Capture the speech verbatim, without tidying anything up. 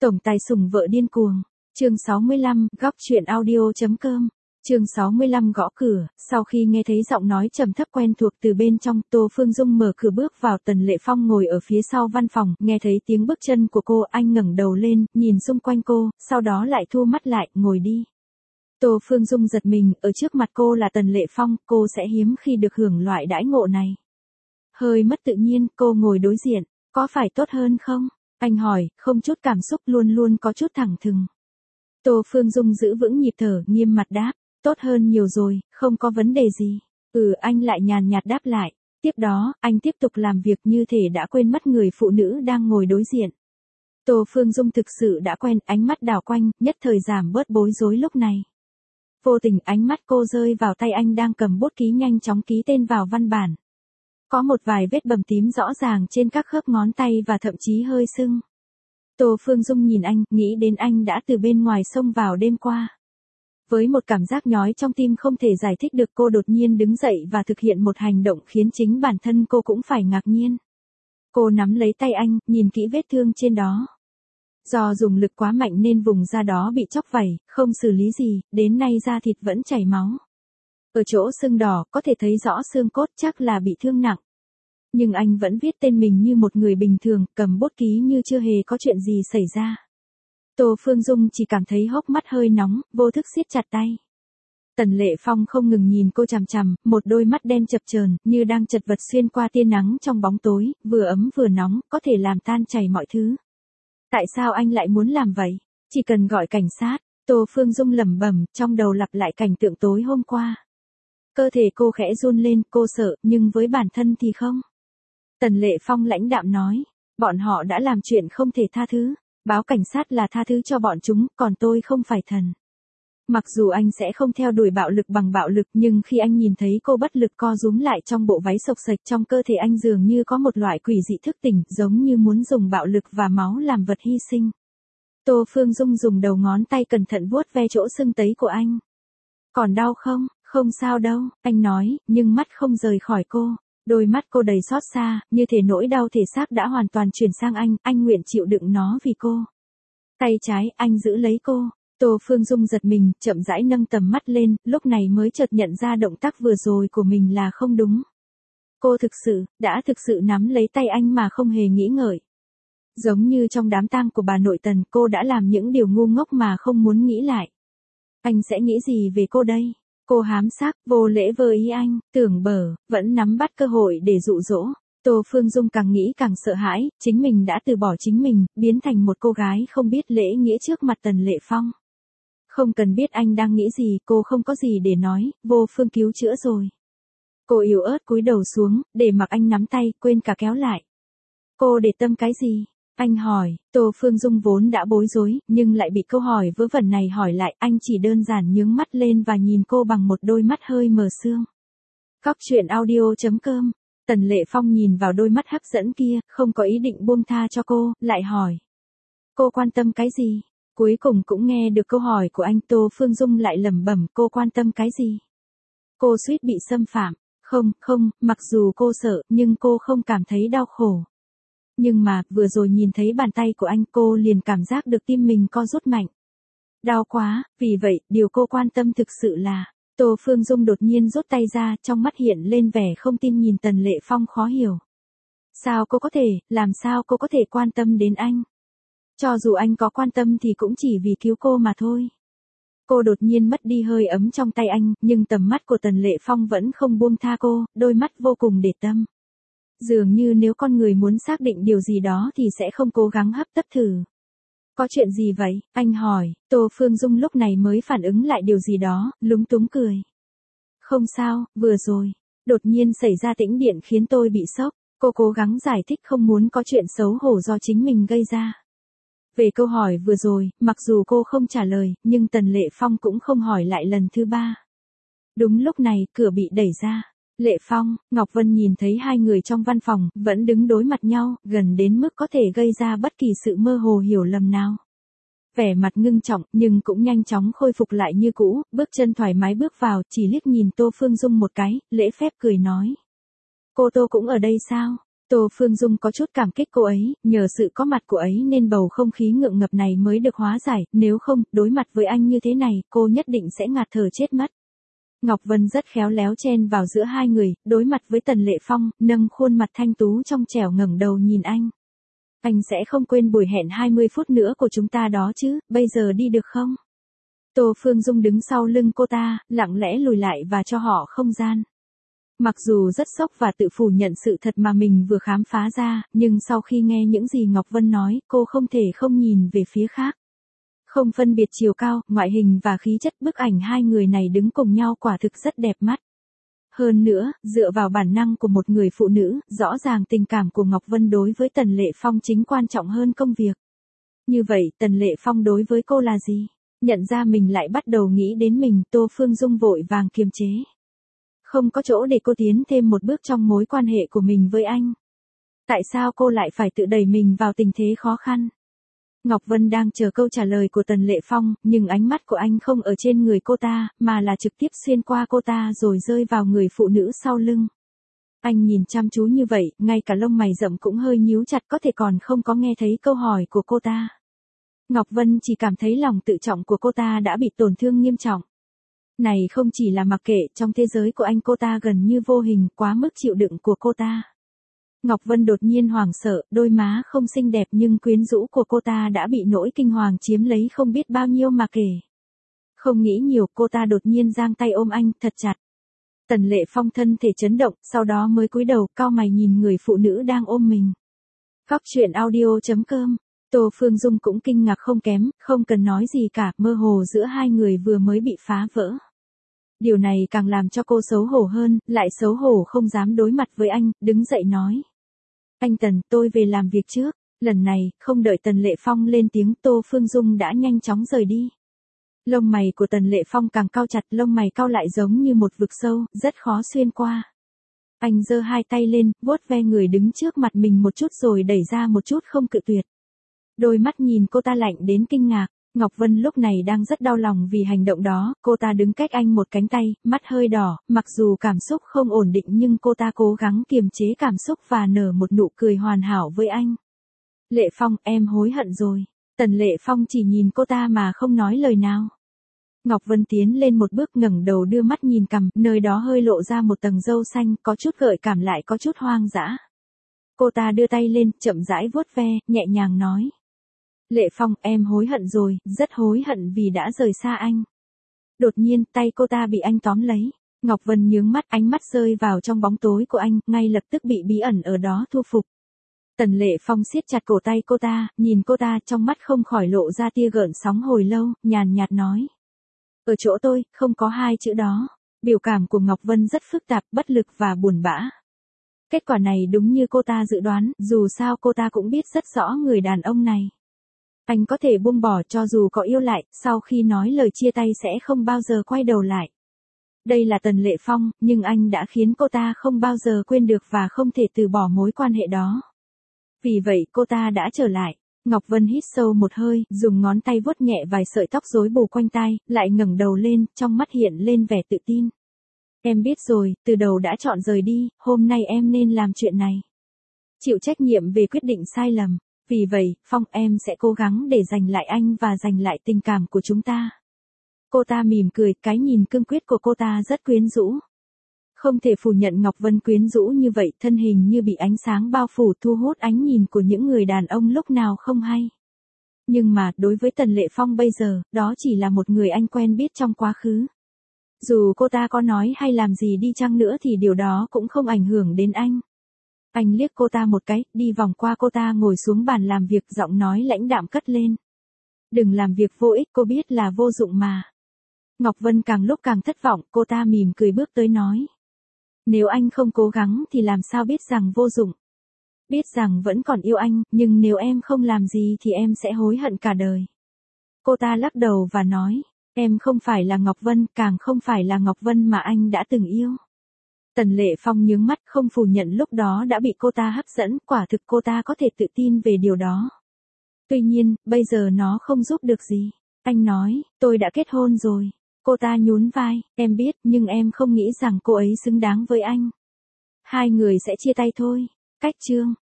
Tổng tài sủng vợ điên cuồng. Chương sáu mươi lăm, góc truyện audio.com. Chương sáu mươi lăm gõ cửa, sau khi nghe thấy giọng nói trầm thấp quen thuộc từ bên trong, Tô Phương Dung mở cửa bước vào. Tần Lệ Phong ngồi ở phía sau văn phòng, nghe thấy tiếng bước chân của cô, anh ngẩng đầu lên, nhìn xung quanh cô, sau đó lại thu mắt lại, ngồi đi. Tô Phương Dung giật mình, ở trước mặt cô là Tần Lệ Phong, cô sẽ hiếm khi được hưởng loại đãi ngộ này. Hơi mất tự nhiên, cô ngồi đối diện, có phải tốt hơn không? Anh hỏi, không chút cảm xúc, luôn luôn có chút thẳng thừng. Tô Phương Dung giữ vững nhịp thở, nghiêm mặt đáp, tốt hơn nhiều rồi, không có vấn đề gì. Ừ, anh lại nhàn nhạt đáp lại. Tiếp đó, anh tiếp tục làm việc như thể đã quên mất người phụ nữ đang ngồi đối diện. Tô Phương Dung thực sự đã quen, ánh mắt đảo quanh, nhất thời giảm bớt bối rối lúc này. Vô tình ánh mắt cô rơi vào tay anh đang cầm bút ký nhanh chóng ký tên vào văn bản. Có một vài vết bầm tím rõ ràng trên các khớp ngón tay và thậm chí hơi sưng. Tô Phương Dung nhìn anh, nghĩ đến anh đã từ bên ngoài xông vào đêm qua. Với một cảm giác nhói trong tim không thể giải thích được, cô đột nhiên đứng dậy và thực hiện một hành động khiến chính bản thân cô cũng phải ngạc nhiên. Cô nắm lấy tay anh, nhìn kỹ vết thương trên đó. Do dùng lực quá mạnh nên vùng da đó bị chóc vảy, không xử lý gì, đến nay da thịt vẫn chảy máu. Ở chỗ sưng đỏ có thể thấy rõ xương cốt, chắc là bị thương nặng. Nhưng anh vẫn viết tên mình như một người bình thường, cầm bút ký như chưa hề có chuyện gì xảy ra. Tô Phương Dung chỉ cảm thấy hốc mắt hơi nóng, vô thức siết chặt tay. Tần Lệ Phong không ngừng nhìn cô chằm chằm, một đôi mắt đen chập chờn, như đang chật vật xuyên qua tia nắng trong bóng tối, vừa ấm vừa nóng, có thể làm tan chảy mọi thứ. Tại sao anh lại muốn làm vậy? Chỉ cần gọi cảnh sát. Tô Phương Dung lẩm bẩm, trong đầu lặp lại cảnh tượng tối hôm qua. Cơ thể cô khẽ run lên, cô sợ, nhưng với bản thân thì không. Tần Lệ Phong lãnh đạm nói, bọn họ đã làm chuyện không thể tha thứ, báo cảnh sát là tha thứ cho bọn chúng, còn tôi không phải thần. Mặc dù anh sẽ không theo đuổi bạo lực bằng bạo lực, nhưng khi anh nhìn thấy cô bất lực co rúm lại trong bộ váy xộc xệch, trong cơ thể anh dường như có một loại quỷ dị thức tỉnh, giống như muốn dùng bạo lực và máu làm vật hy sinh. Tô Phương Dung dùng đầu ngón tay cẩn thận vuốt ve chỗ sưng tấy của anh. Còn đau không? Không sao đâu, anh nói, nhưng mắt không rời khỏi cô. Đôi mắt cô đầy xót xa, như thể nỗi đau thể xác đã hoàn toàn chuyển sang anh, anh nguyện chịu đựng nó vì cô. Tay trái, anh giữ lấy cô. Tô Phương Dung giật mình, chậm rãi nâng tầm mắt lên, lúc này mới chợt nhận ra động tác vừa rồi của mình là không đúng. Cô thực sự, đã thực sự nắm lấy tay anh mà không hề nghĩ ngợi. Giống như trong đám tang của bà nội Tần, cô đã làm những điều ngu ngốc mà không muốn nghĩ lại. Anh sẽ nghĩ gì về cô đây? Cô hám sắc, vô lễ với ý anh, tưởng bở, vẫn nắm bắt cơ hội để dụ dỗ. Tô Phương Dung càng nghĩ càng sợ hãi, chính mình đã từ bỏ chính mình, biến thành một cô gái không biết lễ nghĩa trước mặt Tần Lệ Phong. Không cần biết anh đang nghĩ gì, cô không có gì để nói, vô phương cứu chữa rồi. Cô yếu ớt cúi đầu xuống, để mặc anh nắm tay, quên cả kéo lại. Cô để tâm cái gì? Anh hỏi. Tô Phương Dung vốn đã bối rối, nhưng lại bị câu hỏi vớ vẩn này hỏi lại, anh chỉ đơn giản nhướng mắt lên và nhìn cô bằng một đôi mắt hơi mờ sương. Góc truyện audio.com. Tần Lệ Phong nhìn vào đôi mắt hấp dẫn kia, không có ý định buông tha cho cô, lại hỏi. Cô quan tâm cái gì? Cuối cùng cũng nghe được câu hỏi của anh. Tô Phương Dung lại lẩm bẩm, cô quan tâm cái gì? Cô suýt bị xâm phạm. Không, không, mặc dù cô sợ, nhưng cô không cảm thấy đau khổ. Nhưng mà, vừa rồi nhìn thấy bàn tay của anh, cô liền cảm giác được tim mình co rút mạnh. Đau quá, vì vậy, điều cô quan tâm thực sự là... Tô Phương Dung đột nhiên rút tay ra, trong mắt hiện lên vẻ không tin, nhìn Tần Lệ Phong khó hiểu. Sao cô có thể, làm sao cô có thể quan tâm đến anh? Cho dù anh có quan tâm thì cũng chỉ vì cứu cô mà thôi. Cô đột nhiên mất đi hơi ấm trong tay anh, nhưng tầm mắt của Tần Lệ Phong vẫn không buông tha cô, đôi mắt vô cùng để tâm. Dường như nếu con người muốn xác định điều gì đó thì sẽ không cố gắng hấp tấp thử. Có chuyện gì vậy? Anh hỏi. Tô Phương Dung lúc này mới phản ứng lại điều gì đó, lúng túng cười. Không sao, vừa rồi. Đột nhiên xảy ra tĩnh điện khiến tôi bị sốc. Cô cố gắng giải thích không muốn có chuyện xấu hổ do chính mình gây ra. Về câu hỏi vừa rồi, mặc dù cô không trả lời, nhưng Tần Lệ Phong cũng không hỏi lại lần thứ ba. Đúng lúc này, cửa bị đẩy ra. Lệ Phong, Ngọc Vân nhìn thấy hai người trong văn phòng, vẫn đứng đối mặt nhau, gần đến mức có thể gây ra bất kỳ sự mơ hồ hiểu lầm nào. Vẻ mặt ngưng trọng, nhưng cũng nhanh chóng khôi phục lại như cũ, bước chân thoải mái bước vào, chỉ liếc nhìn Tô Phương Dung một cái, lễ phép cười nói. Cô Tô cũng ở đây sao? Tô Phương Dung có chút cảm kích cô ấy, nhờ sự có mặt của ấy nên bầu không khí ngượng ngập này mới được hóa giải, nếu không, đối mặt với anh như thế này, cô nhất định sẽ ngạt thở chết mất. Ngọc Vân rất khéo léo chen vào giữa hai người, đối mặt với Tần Lệ Phong, nâng khuôn mặt thanh tú trong trẻo ngẩng đầu nhìn anh. Anh sẽ không quên buổi hẹn hai mươi phút nữa của chúng ta đó chứ, bây giờ đi được không? Tô Phương Dung đứng sau lưng cô ta, lặng lẽ lùi lại và cho họ không gian. Mặc dù rất sốc và tự phủ nhận sự thật mà mình vừa khám phá ra, nhưng sau khi nghe những gì Ngọc Vân nói, cô không thể không nhìn về phía khác. Không phân biệt chiều cao, ngoại hình và khí chất, bức ảnh hai người này đứng cùng nhau quả thực rất đẹp mắt. Hơn nữa, dựa vào bản năng của một người phụ nữ, rõ ràng tình cảm của Ngọc Vân đối với Tần Lệ Phong chính quan trọng hơn công việc. Như vậy, Tần Lệ Phong đối với cô là gì? Nhận ra mình lại bắt đầu nghĩ đến mình, Tô Phương Dung vội vàng kiềm chế. Không có chỗ để cô tiến thêm một bước trong mối quan hệ của mình với anh. Tại sao cô lại phải tự đẩy mình vào tình thế khó khăn? Ngọc Vân đang chờ câu trả lời của Tần Lệ Phong, nhưng ánh mắt của anh không ở trên người cô ta, mà là trực tiếp xuyên qua cô ta rồi rơi vào người phụ nữ sau lưng. Anh nhìn chăm chú như vậy, ngay cả lông mày rậm cũng hơi nhíu chặt, có thể còn không có nghe thấy câu hỏi của cô ta. Ngọc Vân chỉ cảm thấy lòng tự trọng của cô ta đã bị tổn thương nghiêm trọng. Này không chỉ là mặc kệ, trong thế giới của anh cô ta gần như vô hình, quá mức chịu đựng của cô ta. Ngọc Vân đột nhiên hoảng sợ, đôi má không xinh đẹp nhưng quyến rũ của cô ta đã bị nỗi kinh hoàng chiếm lấy không biết bao nhiêu mà kể. Không nghĩ nhiều, cô ta đột nhiên giang tay ôm anh thật chặt. Tần Lệ Phong thân thể chấn động, sau đó mới cúi đầu, cau mày nhìn người phụ nữ đang ôm mình. Góc truyện audio chấm com. Tô Phương Dung cũng kinh ngạc không kém, không cần nói gì cả, mơ hồ giữa hai người vừa mới bị phá vỡ. Điều này càng làm cho cô xấu hổ hơn, lại xấu hổ không dám đối mặt với anh, đứng dậy nói. Anh Tần, tôi về làm việc trước. Lần này, không đợi Tần Lệ Phong lên tiếng, Tô Phương Dung đã nhanh chóng rời đi. Lông mày của Tần Lệ Phong càng cau chặt, lông mày cau lại giống như một vực sâu, rất khó xuyên qua. Anh giơ hai tay lên, vuốt ve người đứng trước mặt mình một chút rồi đẩy ra một chút không cự tuyệt. Đôi mắt nhìn cô ta lạnh đến kinh ngạc. Ngọc Vân lúc này đang rất đau lòng vì hành động đó, cô ta đứng cách anh một cánh tay, mắt hơi đỏ, mặc dù cảm xúc không ổn định nhưng cô ta cố gắng kiềm chế cảm xúc và nở một nụ cười hoàn hảo với anh. Lệ Phong, em hối hận rồi. Tần Lệ Phong chỉ nhìn cô ta mà không nói lời nào. Ngọc Vân tiến lên một bước ngẩng đầu đưa mắt nhìn cằm, nơi đó hơi lộ ra một tầng râu xanh, có chút gợi cảm lại có chút hoang dã. Cô ta đưa tay lên, chậm rãi vuốt ve, nhẹ nhàng nói. Lệ Phong, em hối hận rồi, rất hối hận vì đã rời xa anh. Đột nhiên, tay cô ta bị anh tóm lấy. Ngọc Vân nhướng mắt, ánh mắt rơi vào trong bóng tối của anh, ngay lập tức bị bí ẩn ở đó thu phục. Tần Lệ Phong siết chặt cổ tay cô ta, nhìn cô ta, trong mắt không khỏi lộ ra tia gợn sóng hồi lâu, nhàn nhạt nói. Ở chỗ tôi, không có hai chữ đó. Biểu cảm của Ngọc Vân rất phức tạp, bất lực và buồn bã. Kết quả này đúng như cô ta dự đoán, dù sao cô ta cũng biết rất rõ người đàn ông này. Anh có thể buông bỏ cho dù có yêu lại, sau khi nói lời chia tay sẽ không bao giờ quay đầu lại. Đây là Tần Lệ Phong, nhưng anh đã khiến cô ta không bao giờ quên được và không thể từ bỏ mối quan hệ đó. Vì vậy cô ta đã trở lại. Ngọc Vân hít sâu một hơi, dùng ngón tay vuốt nhẹ vài sợi tóc rối bù quanh tai, lại ngẩng đầu lên, trong mắt hiện lên vẻ tự tin. Em biết rồi, từ đầu đã chọn rời đi, hôm nay em nên làm chuyện này. Chịu trách nhiệm về quyết định sai lầm. Vì vậy, Phong, em sẽ cố gắng để giành lại anh và giành lại tình cảm của chúng ta. Cô ta mỉm cười, cái nhìn cương quyết của cô ta rất quyến rũ. Không thể phủ nhận Ngọc Vân quyến rũ như vậy, thân hình như bị ánh sáng bao phủ thu hút ánh nhìn của những người đàn ông lúc nào không hay. Nhưng mà, đối với Tần Lệ Phong bây giờ, đó chỉ là một người anh quen biết trong quá khứ. Dù cô ta có nói hay làm gì đi chăng nữa thì điều đó cũng không ảnh hưởng đến anh. Anh liếc cô ta một cái, đi vòng qua cô ta ngồi xuống bàn làm việc, giọng nói lãnh đạm cất lên. Đừng làm việc vô ích, cô biết là vô dụng mà. Ngọc Vân càng lúc càng thất vọng, cô ta mỉm cười bước tới nói. Nếu anh không cố gắng thì làm sao biết rằng vô dụng. Biết rằng vẫn còn yêu anh, nhưng nếu em không làm gì thì em sẽ hối hận cả đời. Cô ta lắc đầu và nói, em không phải là Ngọc Vân, càng không phải là Ngọc Vân mà anh đã từng yêu. Tần Lệ Phong nhướng mắt, không phủ nhận lúc đó đã bị cô ta hấp dẫn, quả thực cô ta có thể tự tin về điều đó. Tuy nhiên, bây giờ nó không giúp được gì. Anh nói, tôi đã kết hôn rồi. Cô ta nhún vai, em biết, nhưng em không nghĩ rằng cô ấy xứng đáng với anh. Hai người sẽ chia tay thôi. Cách chương